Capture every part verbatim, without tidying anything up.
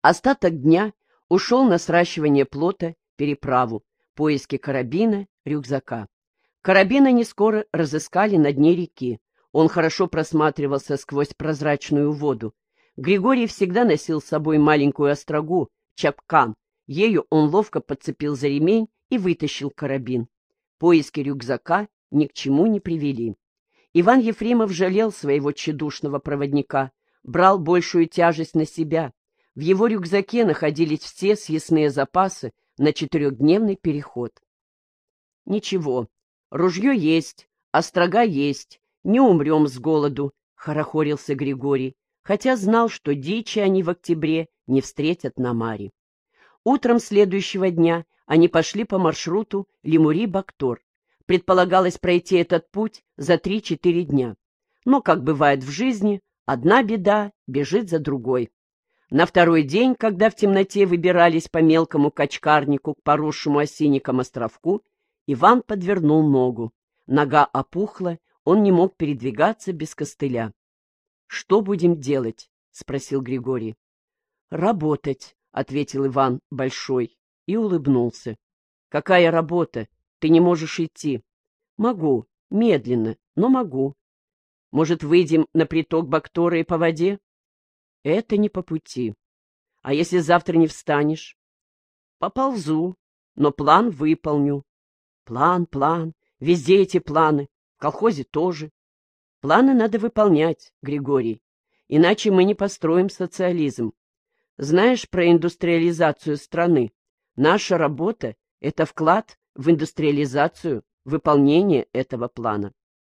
Остаток дня ушел на сращивание плота, переправу, поиски карабина, рюкзака. Карабина не скоро разыскали на дне реки. Он хорошо просматривался сквозь прозрачную воду. Григорий всегда носил с собой маленькую острогу, чапкан. Ею он ловко подцепил за ремень и вытащил карабин. Поиски рюкзака ни к чему не привели. Иван Ефремов жалел своего тщедушного проводника, брал большую тяжесть на себя. В его рюкзаке находились все съестные запасы на четырехдневный переход. «Ничего, ружье есть, острога есть, не умрем с голоду», — хорохорился Григорий, хотя знал, что дичи они в октябре не встретят на Маре. Утром следующего дня они пошли по маршруту Лемури-Бактор. Предполагалось пройти этот путь за три-четыре дня. Но, как бывает в жизни, одна беда бежит за другой. На второй день, когда в темноте выбирались по мелкому качкарнику к поросшему осинникам островку, Иван подвернул ногу. Нога опухла, он не мог передвигаться без костыля. — Что будем делать? — спросил Григорий. — Работать, — ответил Иван Большой и улыбнулся. — Какая работа? Ты не можешь идти. — Могу, медленно, но могу. — Может, выйдем на приток Бактора и по воде? — Это не по пути. — А если завтра не встанешь? — Поползу, но план выполню. — План, план, везде эти планы, в колхозе тоже. Планы надо выполнять, Григорий, иначе мы не построим социализм. Знаешь про индустриализацию страны? Наша работа — это вклад в индустриализацию, выполнение этого плана.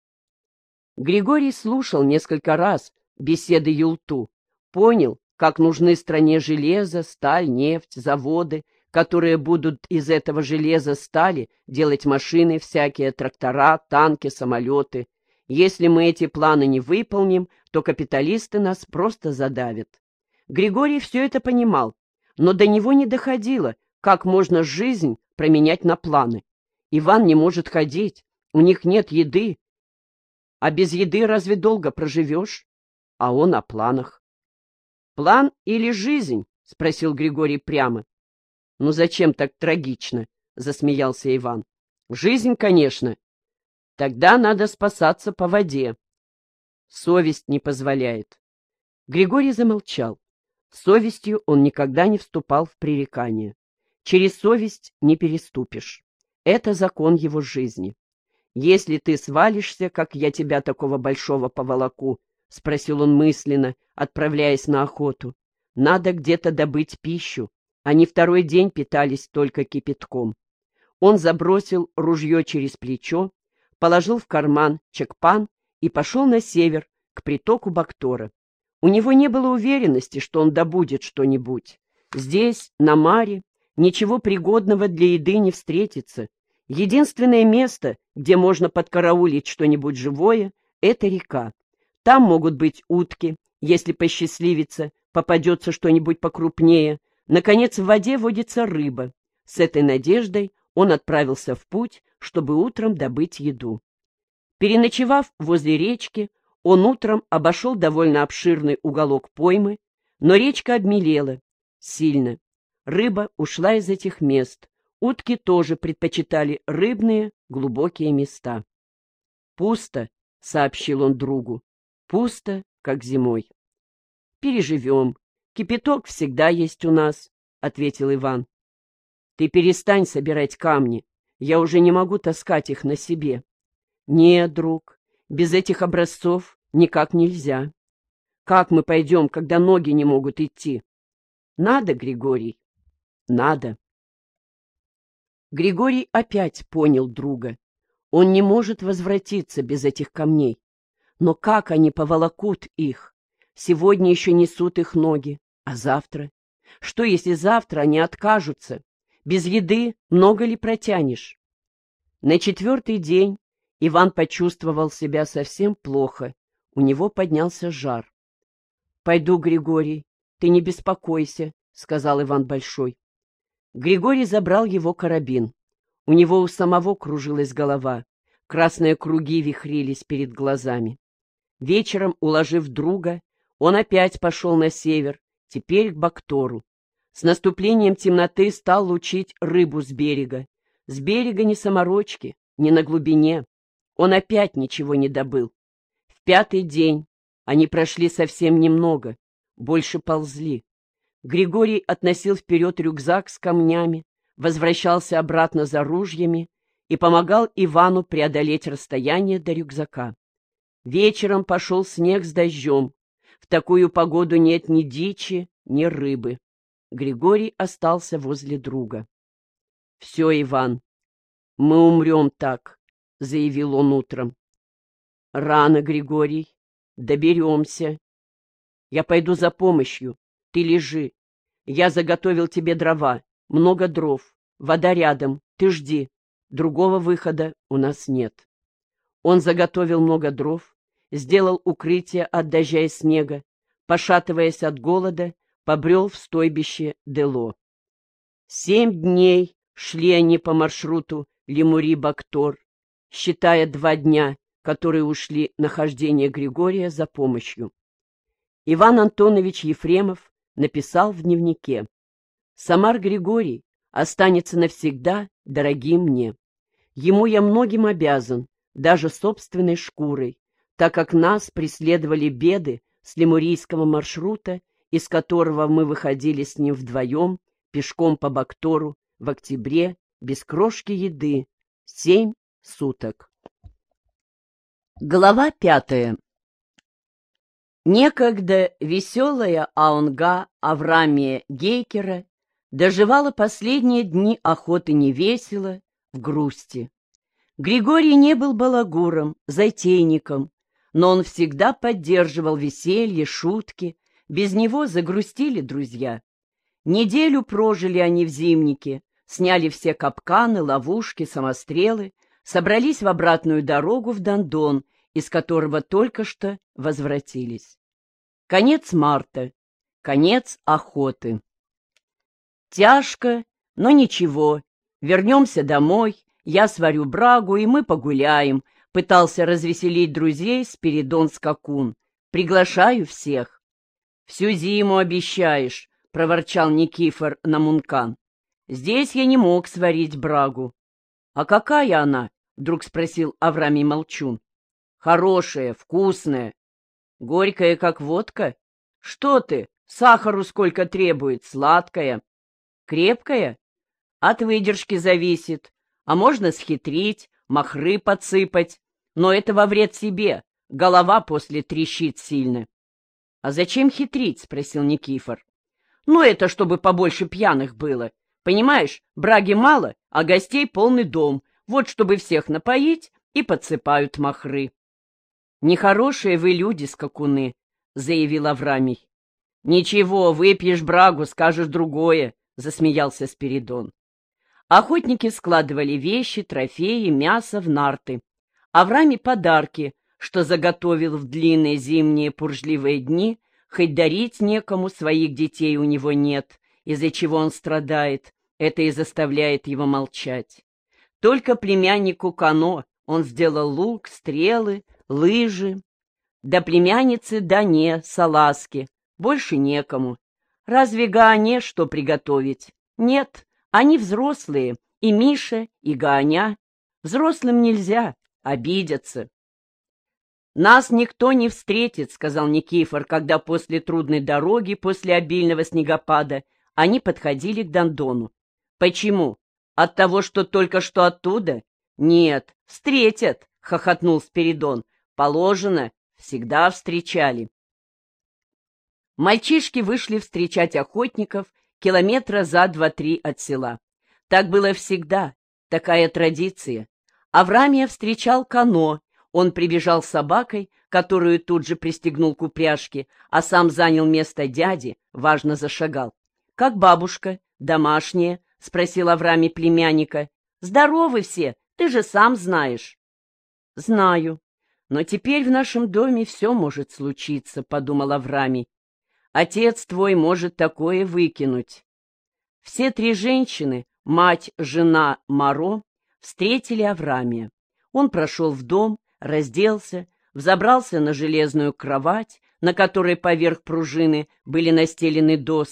Григорий слушал несколько раз беседы Юлту, понял, как нужны стране железо, сталь, нефть, заводы, которые будут из этого железа, стали делать машины всякие, трактора, танки, самолеты. Если мы эти планы не выполним, то капиталисты нас просто задавят. Григорий все это понимал, но до него не доходило, как можно жизнь променять на планы. Иван не может ходить, у них нет еды. А без еды разве долго проживешь? А он о планах. «План или жизнь?» — спросил Григорий прямо. «Ну зачем так трагично?» — засмеялся Иван. «Жизнь, конечно. Тогда надо спасаться по воде. Совесть не позволяет». Григорий замолчал. Совестью он никогда не вступал в пререкание. Через совесть не переступишь. Это закон его жизни. «Если ты свалишься, как я тебя такого большого поволоку, — спросил он мысленно, отправляясь на охоту, — надо где-то добыть пищу». Они второй день питались только кипятком. Он забросил ружье через плечо, положил в карман чекпан и пошел на север, к притоку Бактора. У него не было уверенности, что он добудет что-нибудь. Здесь, на Маре, ничего пригодного для еды не встретится. Единственное место, где можно подкараулить что-нибудь живое, — это река. Там могут быть утки, если посчастливится, попадется что-нибудь покрупнее. Наконец, в воде водится рыба. С этой надеждой он отправился в путь, чтобы утром добыть еду. Переночевав возле речки, он утром обошел довольно обширный уголок поймы, но речка обмелела сильно. Рыба ушла из этих мест. Утки тоже предпочитали рыбные глубокие места. «Пусто», — сообщил он другу, — «пусто, как зимой». «Переживем. Кипяток всегда есть у нас», — ответил Иван. «Ты перестань собирать камни. Я уже не могу таскать их на себе». «Нет, друг, без этих образцов никак нельзя. Как мы пойдем, когда ноги не могут идти?» «Надо, Григорий, надо». Григорий опять понял друга. Он не может возвратиться без этих камней. Но как они поволокут их? Сегодня еще несут их ноги, а завтра? Что, если завтра они откажутся? Без еды много ли протянешь? На четвертый день Иван почувствовал себя совсем плохо. У него поднялся жар. — Пойду, Григорий, ты не беспокойся, — сказал Иван Большой. Григорий забрал его карабин. У него у самого кружилась голова. Красные круги вихрились перед глазами. Вечером, уложив друга, он опять пошел на север, теперь к Бактору. С наступлением темноты стал лучить рыбу с берега. С берега ни саморочки, ни на глубине. Он опять ничего не добыл. В пятый день они прошли совсем немного, больше ползли. Григорий относил вперед рюкзак с камнями, возвращался обратно за ружьями и помогал Ивану преодолеть расстояние до рюкзака. Вечером пошел снег с дождем. В такую погоду нет ни дичи, ни рыбы. Григорий остался возле друга. — Все, Иван, мы умрем так, — заявил он утром. — Рано, Григорий, доберемся. Я пойду за помощью, ты лежи. Я заготовил тебе дрова, много дров, вода рядом, ты жди. Другого выхода у нас нет. Он заготовил много дров, сделал укрытие от дождя и снега, пошатываясь от голода, побрел в стойбище Дело. Семь дней шли они по маршруту Лемури-Бактор, считая два дня, которые ушли на хождение Григория за помощью. Иван Антонович Ефремов написал в дневнике: «Самар Григорий останется навсегда дорогим мне. Ему я многим обязан, даже собственной шкурой, так как нас преследовали беды с лемурийского маршрута, из которого мы выходили с ним вдвоем, пешком по Бактору, в октябре, без крошки еды, семь суток». Глава пятая. Некогда веселая аунга Аврамия Гейкера доживала последние дни охоты невесело, в грусти. Григорий не был балагуром, затейником, но он всегда поддерживал веселье, шутки. Без него загрустили друзья. Неделю прожили они в зимнике, сняли все капканы, ловушки, самострелы, собрались в обратную дорогу в Дондон, из которого только что возвратились. Конец марта, конец охоты. Тяжко, но ничего, вернемся домой, я сварю брагу, и мы погуляем, пытался развеселить друзей Спиридон Скакун. Приглашаю всех. Всю зиму обещаешь, проворчал Никифор Намункан. Здесь я не мог сварить брагу. А какая она? Вдруг спросил Аврамий Молчун. Хорошая, вкусная. Горькая, как водка? Что ты, сахару сколько требует, сладкая. Крепкая? От выдержки зависит. А можно схитрить, махры подсыпать. Но это во вред себе. Голова после трещит сильно. — А зачем хитрить? — спросил Никифор. — Ну, это чтобы побольше пьяных было. Понимаешь, браги мало, а гостей полный дом. Вот чтобы всех напоить, и подсыпают махры. — Нехорошие вы люди, скакуны, — заявил Аврамий. — Ничего, выпьешь брагу, скажешь другое, — засмеялся Спиридон. Охотники складывали вещи, трофеи, мясо в нарты. Аврамий подарки, что заготовил в длинные зимние пуржливые дни, хоть дарить некому, своих детей у него нет, из-за чего он страдает, это и заставляет его молчать. Только племяннику Кано он сделал лук, стрелы, лыжи. Да племянницы Дане, салазки, больше некому. Разве Гаане что приготовить? Нет, они взрослые, и Миша, и Гаоня. Взрослым нельзя, обидятся. «Нас никто не встретит», — сказал Никифор, когда после трудной дороги, после обильного снегопада, они подходили к Дондону. «Почему? От того, что только что оттуда? Нет, встретят», — хохотнул Спиридон. «Положено, всегда встречали». Мальчишки вышли встречать охотников километра за два-три от села. Так было всегда, такая традиция. Аврамия встречал Кано. Он прибежал с собакой, которую тут же пристегнул к упряжке, а сам занял место дяди, важно зашагал. — Как бабушка? Домашняя? — спросил Аврамий племянника. — Здоровы все, ты же сам знаешь. — Знаю, но теперь в нашем доме все может случиться, — подумал Аврамий. Отец твой может такое выкинуть. Все три женщины, мать, жена, Маро, встретили Аврамия. Он прошел в дом, разделся, взобрался на железную кровать, на которой поверх пружины были настелены доски,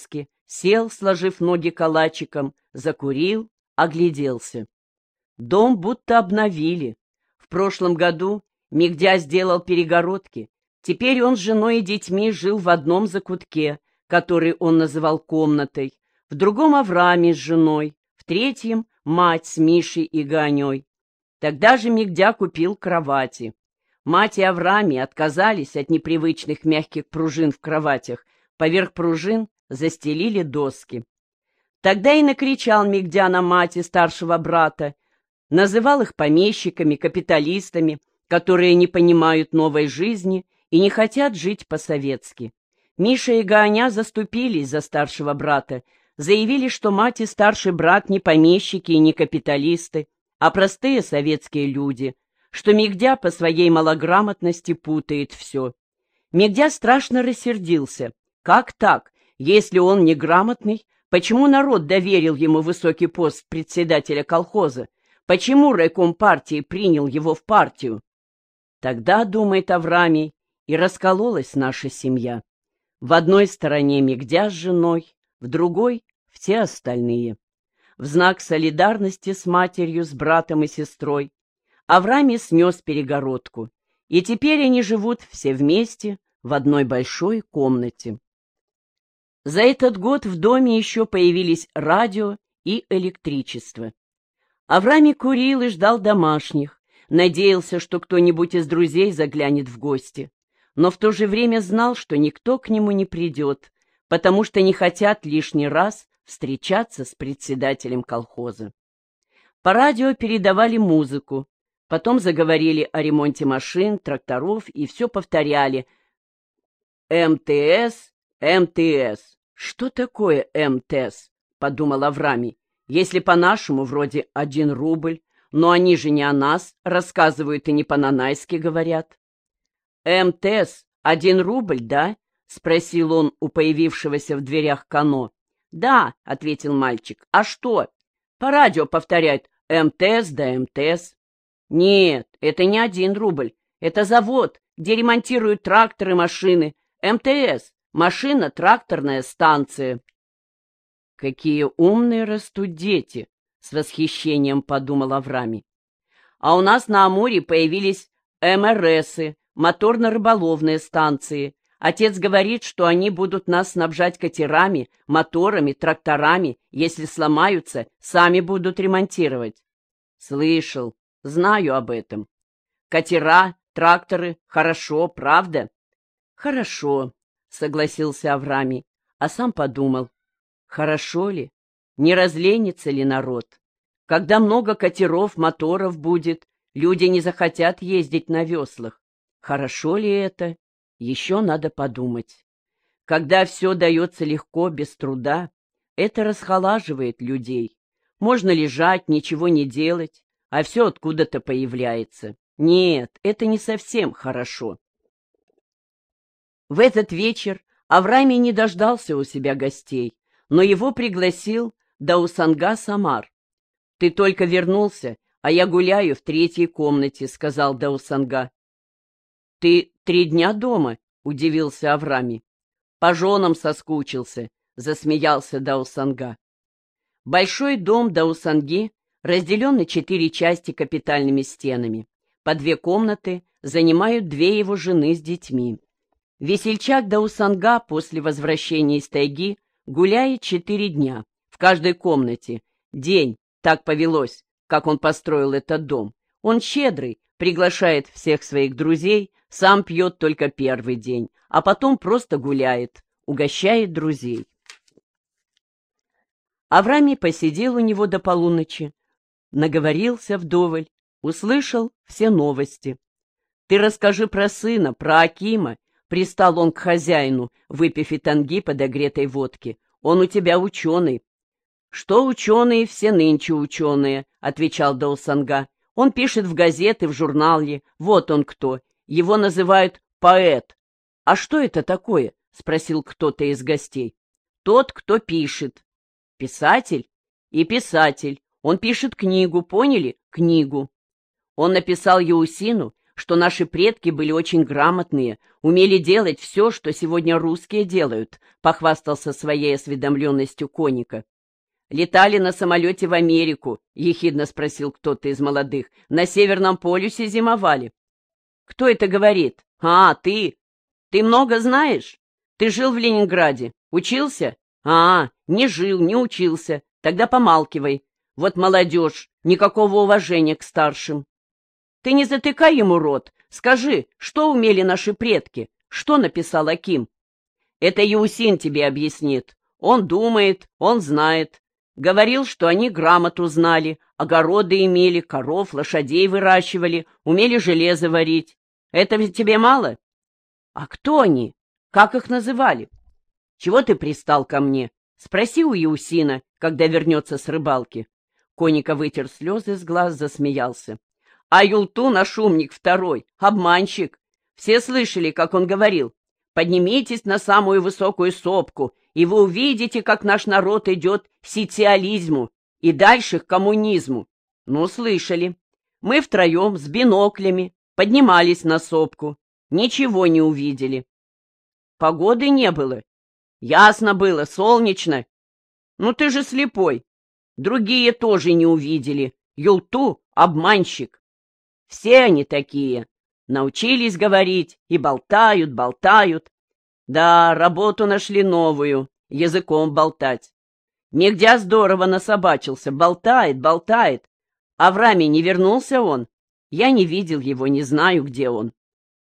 сел, сложив ноги калачиком, закурил, огляделся. Дом будто обновили. В прошлом году Мигдя сделал перегородки. Теперь он с женой и детьми жил в одном закутке, который он называл комнатой, в другом Аврааме с женой, в третьем — мать с Мишей и Ганей. Тогда же Мигдя купил кровати. Мать и Авраами отказались от непривычных мягких пружин в кроватях, поверх пружин застелили доски. Тогда и накричал Мигдя на мать и старшего брата, называл их помещиками, капиталистами, которые не понимают новой жизни и не хотят жить по-советски. Миша и Ганя заступились за старшего брата, заявили, что мать и старший брат не помещики и не капиталисты, а простые советские люди, что Мигдя по своей малограмотности путает все. Мигдя страшно рассердился. Как так? Если он неграмотный, почему народ доверил ему высокий пост председателя колхоза? Почему райком партии принял его в партию? Тогда, думает Авраамий, и раскололась наша семья. В одной стороне Мигдя с женой, в другой — все остальные. В знак солидарности с матерью, с братом и сестрой Авраамий снес перегородку, и теперь они живут все вместе в одной большой комнате. За этот год в доме еще появились радио и электричество. Авраамий курил и ждал домашних, надеялся, что кто-нибудь из друзей заглянет в гости, но в то же время знал, что никто к нему не придет, потому что не хотят лишний раз встречаться с председателем колхоза. По радио передавали музыку, потом заговорили о ремонте машин, тракторов и все повторяли: «эм тэ эс, эм тэ эс». «Что такое эм тэ эс?» — подумал Авраамий. «Если по-нашему, вроде один рубль, но они же не о нас рассказывают и не по-нанайски говорят». «эм тэ эс один рубль, да?» — спросил он у появившегося в дверях Кано. «Да», — ответил мальчик. «А что?» «По радио повторяют эм тэ эс да эм тэ эс». «Нет, это не один рубль. Это завод, где ремонтируют тракторы, машины. эм тэ эс — машино-тракторная станция». «Какие умные растут дети!» — с восхищением подумал Авраамий. «А у нас на Амуре появились эм эр эсы, моторно-рыболовные станции. Отец говорит, что они будут нас снабжать катерами, моторами, тракторами. Если сломаются, сами будут ремонтировать». «Слышал, знаю об этом. Катера, тракторы, хорошо, правда?» «Хорошо», — согласился Авраамий, а сам подумал: хорошо ли? Не разленится ли народ? Когда много катеров, моторов будет, люди не захотят ездить на веслах. Хорошо ли это? Еще надо подумать. Когда все дается легко, без труда, это расхолаживает людей. Можно лежать, ничего не делать, а все откуда-то появляется. Нет, это не совсем хорошо. В этот вечер Авраамий не дождался у себя гостей, но его пригласил Даусанга Самар. «Ты только вернулся, а я гуляю в третьей комнате», — сказал Даусанга. «Ты три дня дома?» — удивился Авраамий. «По женам соскучился», — засмеялся Даусанга. Большой дом Даусанги разделен на четыре части капитальными стенами. По две комнаты занимают две его жены с детьми. Весельчак Даусанга после возвращения из тайги гуляет четыре дня, в каждой комнате. День, так повелось, как он построил этот дом. Он щедрый, приглашает всех своих друзей, сам пьет только первый день, а потом просто гуляет, угощает друзей. Авраамий посидел у него до полуночи, наговорился вдоволь, услышал все новости. «Ты расскажи про сына, про Акима», — пристал он к хозяину, выпив и танги подогретой водки. «Он у тебя ученый». «Что ученые, все нынче ученые», — отвечал Даусанга. «Он пишет в газеты, в журнале. Вот он кто. Его называют поэт». «А что это такое?» — спросил кто-то из гостей. «Тот, кто пишет». «Писатель?» «И писатель. Он пишет книгу, поняли? Книгу». Он написал Яусину, что наши предки были очень грамотные, умели делать все, что сегодня русские делают, — похвастался своей осведомленностью Коника. «Летали на самолете в Америку?» — ехидно спросил кто-то из молодых. «На Северном полюсе зимовали». «Кто это говорит?» «А, ты! Ты много знаешь? Ты жил в Ленинграде? Учился?» «А, не жил, не учился. Тогда помалкивай. Вот молодежь, никакого уважения к старшим». «Ты не затыкай ему рот. Скажи, что умели наши предки? Что написал Аким?» «Это Еусин тебе объяснит. Он думает, он знает. Говорил, что они грамоту знали, огороды имели, коров, лошадей выращивали, умели железо варить. Это ведь тебе мало? А кто они? Как их называли? Чего ты пристал ко мне? Спроси у Еусина, когда вернется с рыбалки». Коника вытер слезы с глаз, засмеялся. «А Юлту наш умник второй, обманщик. Все слышали, как он говорил. Поднимитесь на самую высокую сопку, и вы увидите, как наш народ идет к сициализму и дальше к коммунизму». Ну, слышали. Мы втроем с биноклями поднимались на сопку. Ничего не увидели. Погоды не было. Ясно было, солнечно. Ну, ты же слепой. Другие тоже не увидели. Юлту — обманщик. Все они такие. Научились говорить и болтают, болтают. Да, работу нашли новую, языком болтать. Мегдя здорово насобачился, болтает, болтает. А в раме не вернулся он? Я не видел его, не знаю, где он.